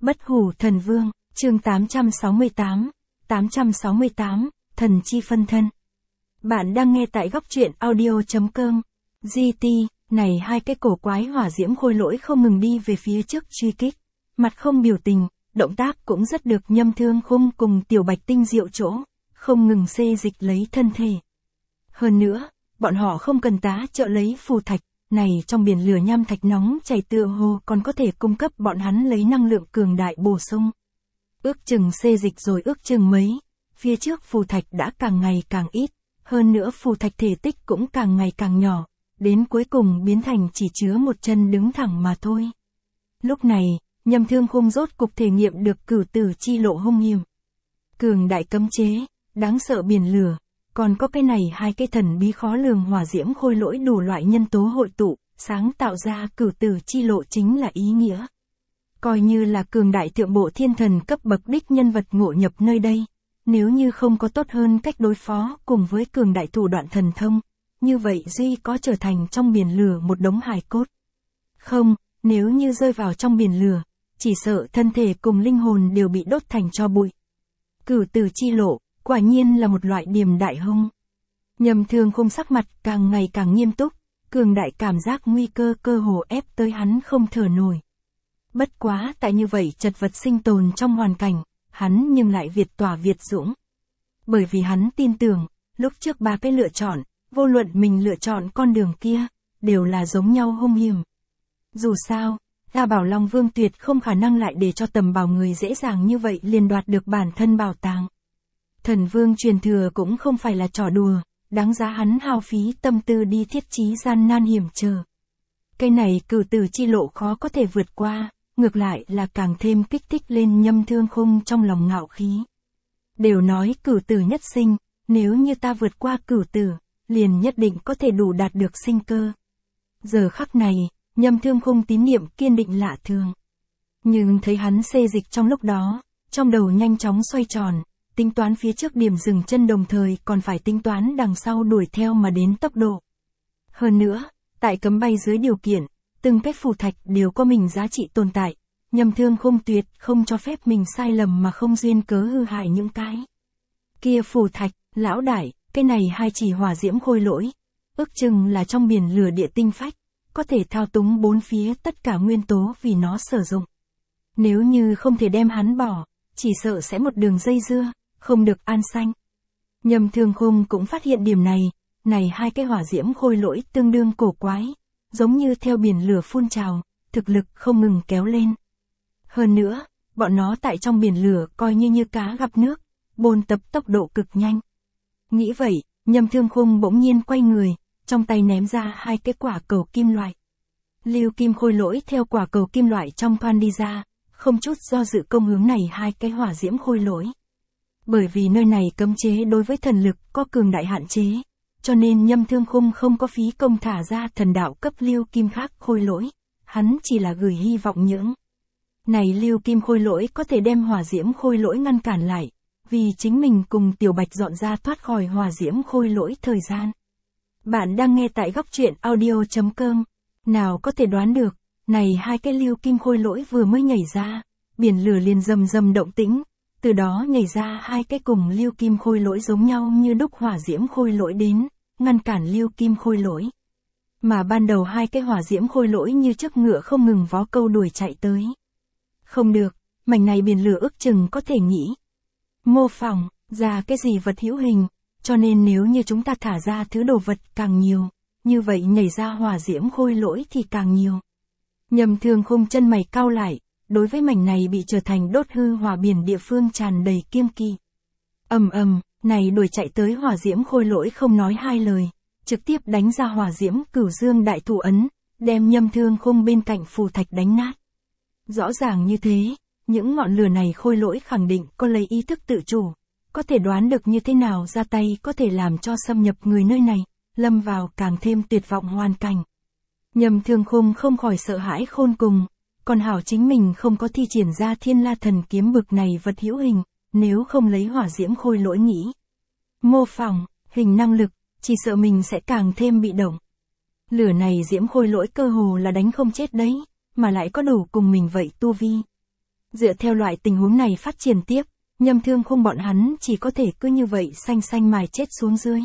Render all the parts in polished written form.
Bất hủ thần vương, chương 868, thần chi phân thân. Bạn đang nghe tại góc truyện audio.com. GT, này hai cái cổ quái hỏa diễm khôi lỗi không ngừng đi về phía trước truy kích. Mặt không biểu tình, động tác cũng rất được Nhâm Thương Khung cùng Tiểu Bạch Tinh diệu chỗ, không ngừng xê dịch lấy thân thể. Hơn nữa, bọn họ không cần tá trợ lấy phù thạch, này trong biển lửa nham thạch nóng chảy tựa hồ còn có thể cung cấp bọn hắn lấy năng lượng cường đại bổ sung. Ước chừng xê dịch rồi ước chừng mấy, phía trước phù thạch đã càng ngày càng ít, hơn nữa phù thạch thể tích cũng càng ngày càng nhỏ, đến cuối cùng biến thành chỉ chứa một chân đứng thẳng mà thôi. Lúc này, Nhâm Thương Khung rốt cục thể nghiệm được cửu tử chi lộ hung hiểm. Cường đại cấm chế, đáng sợ biển lửa, còn có cái này hai cái thần bí khó lường hỏa diễm khôi lỗi đủ loại nhân tố hội tụ, sáng tạo ra cửu tử chi lộ chính là ý nghĩa. Coi như là cường đại thượng bộ thiên thần cấp bậc đích nhân vật ngộ nhập nơi đây, nếu như không có tốt hơn cách đối phó cùng với cường đại thủ đoạn thần thông, như vậy duy có trở thành trong biển lửa một đống hài cốt. Không, nếu như rơi vào trong biển lửa, chỉ sợ thân thể cùng linh hồn đều bị đốt thành tro bụi. Cửu tử chi lộ, quả nhiên là một loại điềm đại hung. Nhâm Thương Khung sắc mặt càng ngày càng nghiêm túc, cường đại cảm giác nguy cơ cơ hồ ép tới hắn không thở nổi. Bất quá tại như vậy chật vật sinh tồn trong hoàn cảnh, hắn nhưng lại việt tỏa việt dũng. Bởi vì hắn tin tưởng, lúc trước ba cái lựa chọn, vô luận mình lựa chọn con đường kia, đều là giống nhau hung hiểm. Dù sao, La Bảo Long Vương tuyệt không khả năng lại để cho Tầm Bảo người dễ dàng như vậy liền đoạt được bản thân bảo tàng. Thần vương truyền thừa cũng không phải là trò đùa, đáng giá hắn hao phí tâm tư đi thiết trí gian nan hiểm trở. Cái này cửu tử chi lộ khó có thể vượt qua, ngược lại là càng thêm kích thích lên Nhâm Thương Khung trong lòng ngạo khí. Đều nói cửu tử nhất sinh, nếu như ta vượt qua cửu tử, liền nhất định có thể đủ đạt được sinh cơ. Giờ khắc này, Nhâm Thương Khung tín niệm kiên định lạ thường. Nhưng thấy hắn xê dịch trong lúc đó, trong đầu nhanh chóng xoay tròn, tính toán phía trước điểm dừng chân đồng thời còn phải tính toán đằng sau đuổi theo mà đến tốc độ. Hơn nữa, tại cấm bay dưới điều kiện, từng cái phù thạch đều có mình giá trị tồn tại, Nhâm Thương Khung tuyệt không cho phép mình sai lầm mà không duyên cớ hư hại những cái kia phù thạch. Lão đại, cái này hai chỉ hỏa diễm khôi lỗi, ước chừng là trong biển lửa địa tinh phách, có thể thao túng bốn phía tất cả nguyên tố vì nó sử dụng. Nếu như không thể đem hắn bỏ, chỉ sợ sẽ một đường dây dưa, không được an sanh. Nhâm Thương Khung cũng phát hiện điểm này, này hai cái hỏa diễm khôi lỗi tương đương cổ quái, giống như theo biển lửa phun trào, thực lực không ngừng kéo lên. Hơn nữa, bọn nó tại trong biển lửa coi như cá gặp nước, bồn tập tốc độ cực nhanh. Nghĩ vậy, Nhâm Thương Khung bỗng nhiên quay người, trong tay ném ra hai cái quả cầu kim loại. Lưu kim khôi lỗi theo quả cầu kim loại trong thoan đi ra, không chút do dự công hướng này hai cái hỏa diễm khôi lỗi. Bởi vì nơi này cấm chế đối với thần lực có cường đại hạn chế, cho nên Nhâm Thương Khung không có phí công thả ra thần đạo cấp lưu kim khác khôi lỗi, hắn chỉ là gửi hy vọng những này lưu kim khôi lỗi có thể đem hỏa diễm khôi lỗi ngăn cản lại, vì chính mình cùng Tiểu Bạch dọn ra thoát khỏi hỏa diễm khôi lỗi thời gian. Bạn đang nghe tại góc truyện audio.com. Nào có thể đoán được, này hai cái lưu kim khôi lỗi vừa mới nhảy ra, biển lửa liền rầm rầm động tĩnh, từ đó nhảy ra hai cái cùng lưu kim khôi lỗi giống nhau như đúc hỏa diễm khôi lỗi đến, ngăn cản lưu kim khôi lỗi. Mà ban đầu hai cái hỏa diễm khôi lỗi như chiếc ngựa không ngừng vó câu đuổi chạy tới. Không được, mảnh này biển lửa ước chừng có thể nghĩ mô phỏng ra cái gì vật hữu hình, cho nên nếu như chúng ta thả ra thứ đồ vật càng nhiều, như vậy nhảy ra hỏa diễm khôi lỗi thì càng nhiều. Nhâm Thương Khung chân mày cau lại, đối với mảnh này bị trở thành đốt hư hỏa biển địa phương tràn đầy kiêng kỵ. Này đuổi chạy tới hỏa diễm khôi lỗi không nói hai lời, trực tiếp đánh ra hỏa diễm cửu dương đại thủ ấn, đem Nhâm Thương Khung bên cạnh phù thạch đánh nát. Rõ ràng như thế, những ngọn lửa này khôi lỗi khẳng định có lấy ý thức tự chủ, có thể đoán được như thế nào ra tay có thể làm cho xâm nhập người nơi này, lâm vào càng thêm tuyệt vọng hoàn cảnh. Nhâm Thương Khung không khỏi sợ hãi khôn cùng, còn hảo chính mình không có thi triển ra Thiên La Thần Kiếm bực này vật hữu hình, nếu không lấy hỏa diễm khôi lỗi nghĩ mô phỏng, hình năng lực, chỉ sợ mình sẽ càng thêm bị động. Lửa này diễm khôi lỗi cơ hồ là đánh không chết đấy, mà lại có đủ cùng mình vậy tu vi. Dựa theo loại tình huống này phát triển tiếp, Nhâm Thương Khung bọn hắn chỉ có thể cứ như vậy xanh xanh mài chết xuống dưới.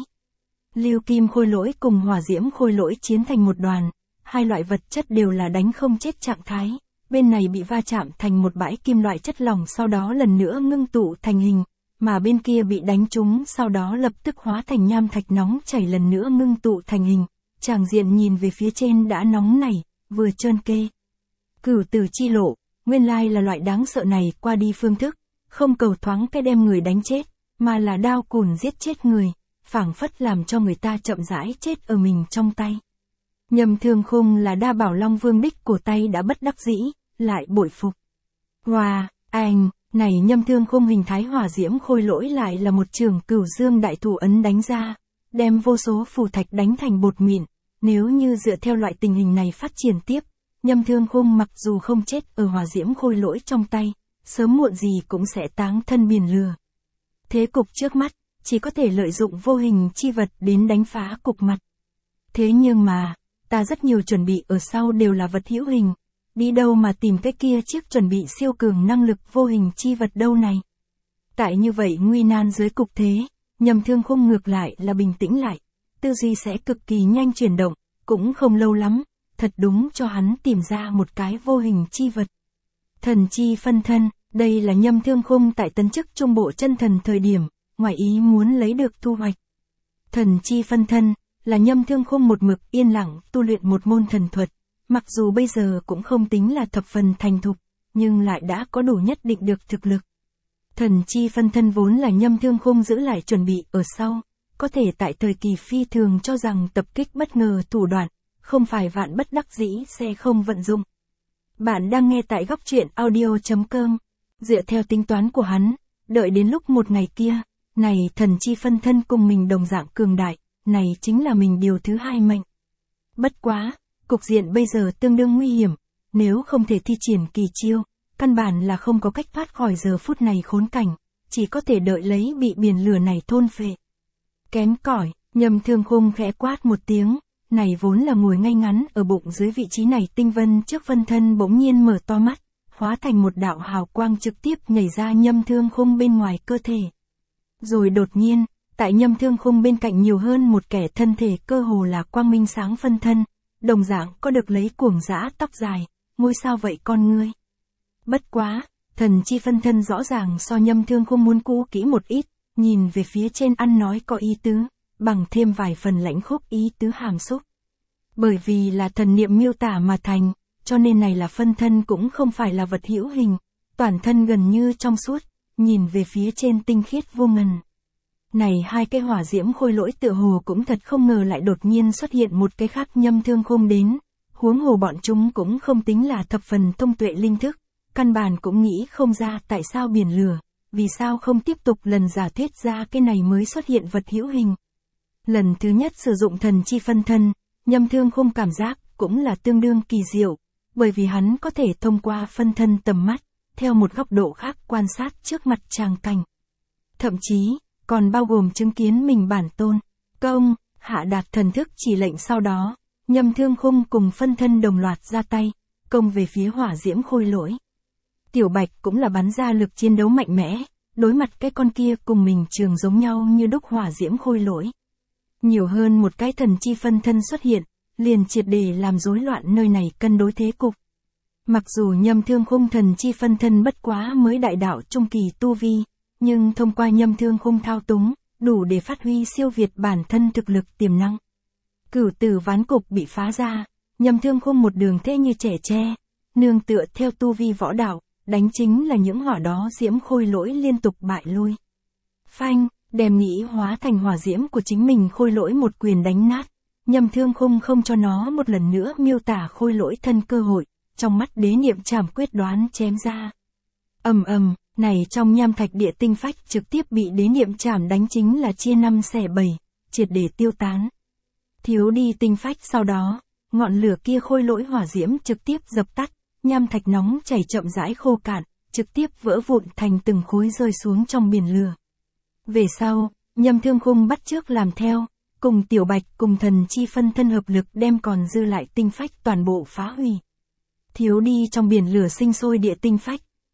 Lưu kim khôi lỗi cùng hỏa diễm khôi lỗi chiến thành một đoàn, hai loại vật chất đều là đánh không chết trạng thái, bên này bị va chạm thành một bãi kim loại chất lỏng sau đó lần nữa ngưng tụ thành hình, mà bên kia bị đánh trúng sau đó lập tức hóa thành nham thạch nóng chảy lần nữa ngưng tụ thành hình, tràng diện nhìn về phía trên đã nóng nảy, vừa trơn kê. Cửu tử chi lộ, nguyên lai là loại đáng sợ này qua đi phương thức, không cầu thoáng cái đem người đánh chết, mà là đao cùn giết chết người, phảng phất làm cho người ta chậm rãi chết ở mình trong tay. Nhâm Thương Khung là Đa Bảo Long Vương đích của tay đã bất đắc dĩ, lại bội phục. Wow, anh, này Nhâm Thương Khung hình thái hỏa diễm khôi lỗi lại là một trường Cửu Dương đại thủ ấn đánh ra, đem vô số phù thạch đánh thành bột mịn, nếu như dựa theo loại tình hình này phát triển tiếp, Nhâm Thương Khung mặc dù không chết ở hỏa diễm khôi lỗi trong tay, sớm muộn gì cũng sẽ táng thân biển lửa. Thế cục trước mắt, chỉ có thể lợi dụng vô hình chi vật đến đánh phá cục mặt. Thế nhưng mà, ta rất nhiều chuẩn bị ở sau đều là vật hữu hình, đi đâu mà tìm cái kia chiếc chuẩn bị siêu cường năng lực vô hình chi vật đâu này. Tại như vậy nguy nan dưới cục thế, Nhâm Thương Khung ngược lại là bình tĩnh lại, tư duy sẽ cực kỳ nhanh chuyển động, cũng không lâu lắm, thật đúng cho hắn tìm ra một cái vô hình chi vật. Thần chi phân thân, đây là Nhâm Thương Khung tại tấn chức trung bộ chân thần thời điểm, ngoài ý muốn lấy được thu hoạch. Thần chi phân thân, là Nhâm Thương Khung một mực yên lặng tu luyện một môn thần thuật, mặc dù bây giờ cũng không tính là thập phần thành thục, nhưng lại đã có đủ nhất định được thực lực. Thần chi phân thân vốn là Nhâm Thương Khung giữ lại chuẩn bị ở sau, có thể tại thời kỳ phi thường cho rằng tập kích bất ngờ thủ đoạn, không phải vạn bất đắc dĩ sẽ không vận dụng. Bạn đang nghe tại góc truyện audio.com, dựa theo tính toán của hắn, đợi đến lúc một ngày kia, này thần chi phân thân cùng mình đồng dạng cường đại, này chính là mình điều thứ hai mệnh. Bất quá, cục diện bây giờ tương đương nguy hiểm, nếu không thể thi triển kỳ chiêu, căn bản là không có cách thoát khỏi giờ phút này khốn cảnh, chỉ có thể đợi lấy bị biển lửa này thôn phệ. Kém cỏi, Nhâm Thương Khung khẽ quát một tiếng, này vốn là ngồi ngay ngắn ở bụng dưới vị trí này tinh vân trước phân thân bỗng nhiên mở to mắt, hóa thành một đạo hào quang trực tiếp nhảy ra Nhâm Thương Khung bên ngoài cơ thể. Rồi đột nhiên, tại Nhâm Thương Khung bên cạnh nhiều hơn một kẻ thân thể cơ hồ là quang minh sáng phân thân, đồng dạng có được lấy cuồng dã tóc dài, ngôi sao vậy con ngươi. Bất quá, thần chi phân thân rõ ràng so Nhâm Thương Khung muốn cũ kỹ một ít, nhìn về phía trên ăn nói có ý tứ, bằng thêm vài phần lãnh khúc ý tứ hàm xúc. Bởi vì là thần niệm miêu tả mà thành, cho nên này là phân thân cũng không phải là vật hữu hình, toàn thân gần như trong suốt, nhìn về phía trên tinh khiết vô ngần. Này hai cái hỏa diễm khôi lỗi tựa hồ cũng thật không ngờ lại đột nhiên xuất hiện một cái khác Nhâm Thương Khung đến, huống hồ bọn chúng cũng không tính là thập phần thông tuệ linh thức, căn bản cũng nghĩ không ra tại sao biển lửa, vì sao không tiếp tục lần giả thuyết ra cái này mới xuất hiện vật hữu hình. Lần thứ nhất sử dụng thần chi phân thân, Nhâm Thương Khung cảm giác cũng là tương đương kỳ diệu, bởi vì hắn có thể thông qua phân thân tầm mắt, theo một góc độ khác quan sát trước mặt tràng cảnh. Thậm chí, còn bao gồm chứng kiến mình bản tôn, công, hạ đạt thần thức chỉ lệnh sau đó, Nhâm Thương Khung cùng phân thân đồng loạt ra tay, công về phía hỏa diễm khôi lỗi. Tiểu Bạch cũng là bắn ra lực chiến đấu mạnh mẽ, đối mặt cái con kia cùng mình trường giống nhau như đúc hỏa diễm khôi lỗi. Nhiều hơn một cái thần chi phân thân xuất hiện, liền triệt để làm rối loạn nơi này cân đối thế cục. Mặc dù Nhâm Thương Khung thần chi phân thân bất quá mới đại đạo trung kỳ tu vi, nhưng thông qua Nhâm Thương Khung thao túng, đủ để phát huy siêu việt bản thân thực lực tiềm năng. Cửu tử ván cục bị phá ra, Nhâm Thương Khung một đường thế như trẻ tre, nương tựa theo tu vi võ đạo, đánh chính là những hỏa đó diễm khôi lỗi liên tục bại lui. Phanh, đem nghĩ hóa thành hỏa diễm của chính mình khôi lỗi một quyền đánh nát, Nhâm Thương Khung không cho nó một lần nữa miêu tả khôi lỗi thân cơ hội, trong mắt đế niệm trảm quyết đoán chém ra. Ầm ầm, này trong nham thạch địa tinh phách trực tiếp bị đế niệm trảm đánh chính là chia 5 xẻ 7, triệt để tiêu tán. Thiếu đi tinh phách sau đó, ngọn lửa kia khôi lỗi hỏa diễm trực tiếp dập tắt, nham thạch nóng chảy chậm rãi khô cạn, trực tiếp vỡ vụn thành từng khối rơi xuống trong biển lửa. Về sau, Nhâm Thương Khung bắt chước làm theo, cùng Tiểu Bạch cùng thần chi phân thân hợp lực đem còn dư lại tinh phách toàn bộ phá hủy. Thiếu đi trong biển lửa sinh sôi địa tinh phách,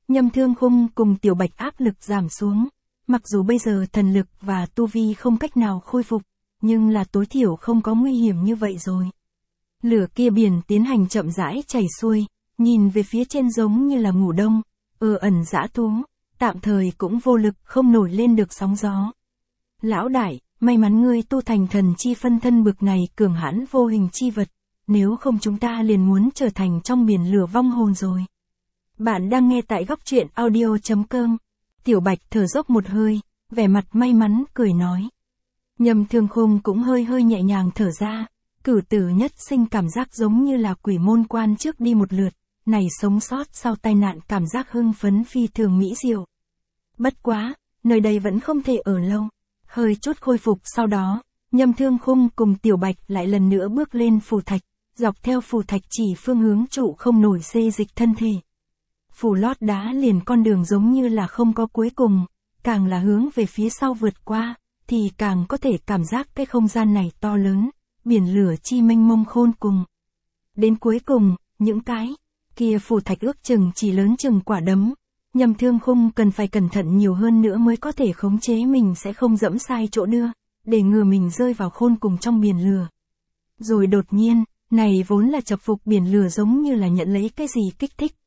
Nhâm Thương Khung cùng Tiểu Bạch áp lực giảm xuống. Mặc dù bây giờ thần lực và tu vi không cách nào khôi phục, nhưng là tối thiểu không có nguy hiểm như vậy rồi. Lửa kia biển tiến hành chậm rãi chảy xuôi, nhìn về phía trên giống như là ngủ đông, ẩn dã thú, tạm thời cũng vô lực không nổi lên được sóng gió. Lão đại, may mắn ngươi tu thành thần chi phân thân bực này cường hãn vô hình chi vật, nếu không chúng ta liền muốn trở thành trong biển lửa vong hồn rồi. Bạn đang nghe tại góc truyện audio.com. Tiểu Bạch thở dốc một hơi, vẻ mặt may mắn cười nói. Nhâm Thương Khung cũng hơi nhẹ nhàng thở ra, cửu tử nhất sinh cảm giác giống như là quỷ môn quan trước đi một lượt, này sống sót sau tai nạn cảm giác hưng phấn phi thường mỹ diệu. Bất quá, nơi đây vẫn không thể ở lâu. Hơi chút khôi phục sau đó, Nhâm Thương Khung cùng Tiểu Bạch lại lần nữa bước lên phù thạch, dọc theo phù thạch chỉ phương hướng trụ không nổi xê dịch thân thể. Phủ lót đá liền con đường giống như là không có cuối cùng, càng là hướng về phía sau vượt qua, thì càng có thể cảm giác cái không gian này to lớn, biển lửa chi mênh mông khôn cùng. Đến cuối cùng, những cái kia phù thạch ước chừng chỉ lớn chừng quả đấm, Nhâm Thương Khung cần phải cẩn thận nhiều hơn nữa mới có thể khống chế mình sẽ không dẫm sai chỗ đưa, để ngừa mình rơi vào khôn cùng trong biển lửa. Rồi đột nhiên, này vốn là chập phục biển lửa giống như là nhận lấy cái gì kích thích,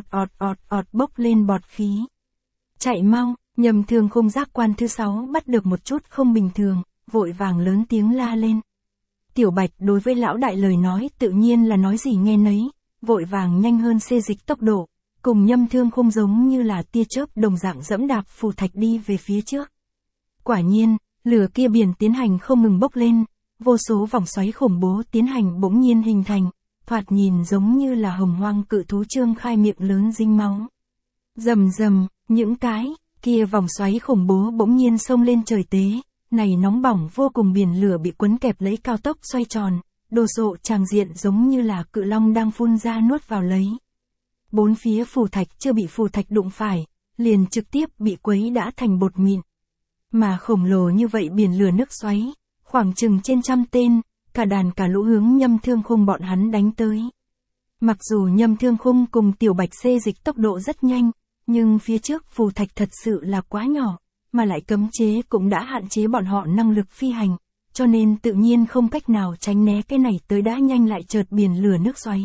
ọt bốc lên bọt khí. Chạy mau, Nhâm Thương Khung giác quan thứ 6 bắt được một chút không bình thường, vội vàng lớn tiếng la lên. Tiểu Bạch đối với lão đại lời nói tự nhiên là nói gì nghe nấy, vội vàng nhanh hơn xê dịch tốc độ, cùng Nhâm Thương Khung giống như là tia chớp đồng dạng dẫm đạp phù thạch đi về phía trước. Quả nhiên, lửa kia biển tiến hành không ngừng bốc lên, vô số vòng xoáy khủng bố tiến hành bỗng nhiên hình thành, thoạt nhìn giống như là hồng hoang cự thú trương khai miệng lớn dinh máu. Rầm rầm, những cái kia vòng xoáy khủng bố bỗng nhiên xông lên trời tế, này nóng bỏng vô cùng biển lửa bị quấn kẹp lấy cao tốc xoay tròn, đồ sộ tràng diện giống như là cự long đang phun ra nuốt vào lấy. Bốn phía phù thạch chưa bị phù thạch đụng phải, liền trực tiếp bị quấy đã thành bột mịn. Mà khổng lồ như vậy biển lửa nước xoáy, khoảng chừng trên 100 tên, cả đàn cả lũ hướng Nhâm Thương Khung bọn hắn đánh tới. Mặc dù Nhâm Thương Khung cùng Tiểu Bạch xê dịch tốc độ rất nhanh, nhưng phía trước phù thạch thật sự là quá nhỏ, mà lại cấm chế cũng đã hạn chế bọn họ năng lực phi hành, cho nên tự nhiên không cách nào tránh né cái này tới đã nhanh lại chợt biển lửa nước xoáy.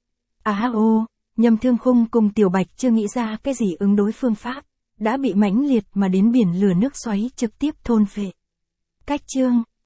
Nhâm Thương Khung cùng Tiểu Bạch chưa nghĩ ra cái gì ứng đối phương pháp, đã bị mãnh liệt mà đến biển lửa nước xoáy trực tiếp thôn phệ. Cách chương